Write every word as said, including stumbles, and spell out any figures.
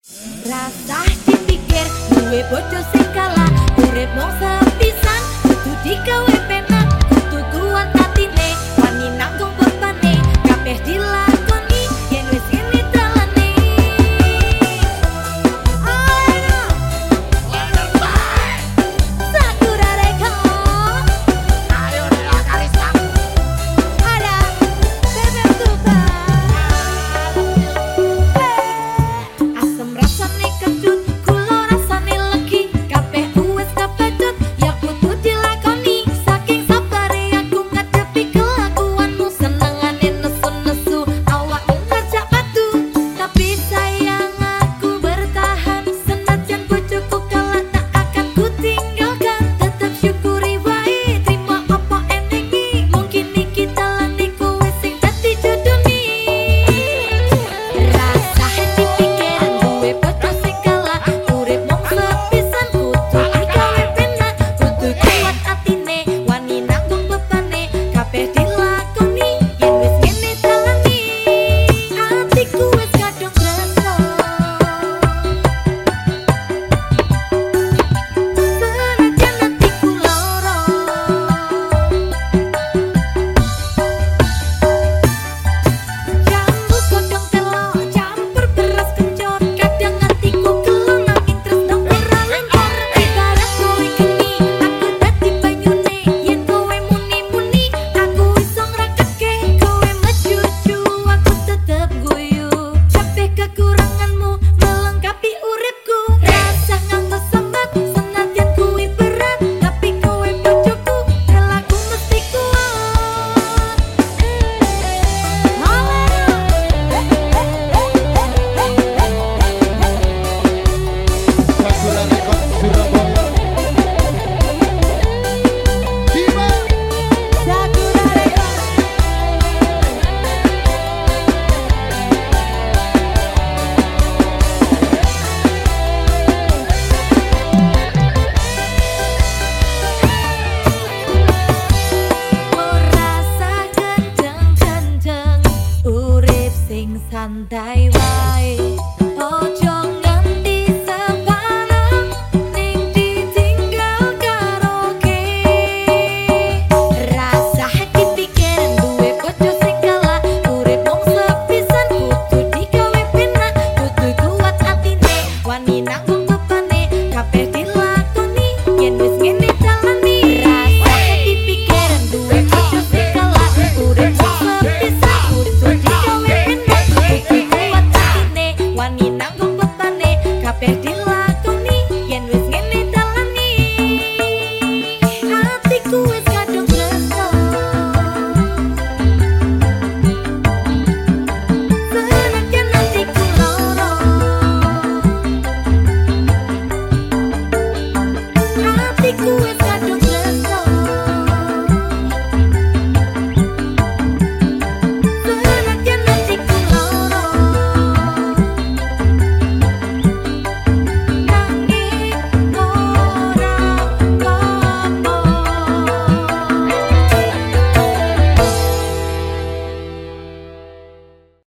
Rasah dipikir duwe bojo sing kalah, urip mung sepisan kudu digawe penak, kudu kuat atine wani nanggung bebane kabeh dilakoni yen wis ngene dalane. Ayo Leonard Bay Sakura Record, ayo Dela Karisma, ada Bebek Super, asem rasane kecut, gula rasane legi, kabeh uwes kepedhot ya kudu dilakoni. Saking sabare aku ngadepi kelakuanmu, senengane nesu-nesu awakmu ngajak padu, tapi sayang aku bertahan. Senajan bojoku kalah tak akan ku tinggalkan, tetep syukuri wae terima apa enengi, mungkin iki dalane kowe sing dadi jodohni. Rasah dipikir duwe bojo sing kalah, urip mung sepisan kudu digawe penak, kudu kuat atine wani nanggung bebane kabeh dilakoni yen wis ngene dalane. Atiku wis kadung tresno, senajan atiku lara. Jambu godhong telo campur beras kencur, kadang atiku gelo nanging tresno ora lentur. Ibarat kowe geni aku dadi banyune, yen kowe muni-muni aku iso ngraketke, kowe mejuju aku tetep guyu, kabeh kekuranganmu melengkapi uripku. Rasa nganggo sambat senajan kuwi berat, tapi kowe bojoku relaku mesti kuat. Sakura Record Surabaya. Bima Sakura Record. Ora usah kenceng-kenceng, urip sing santai wae.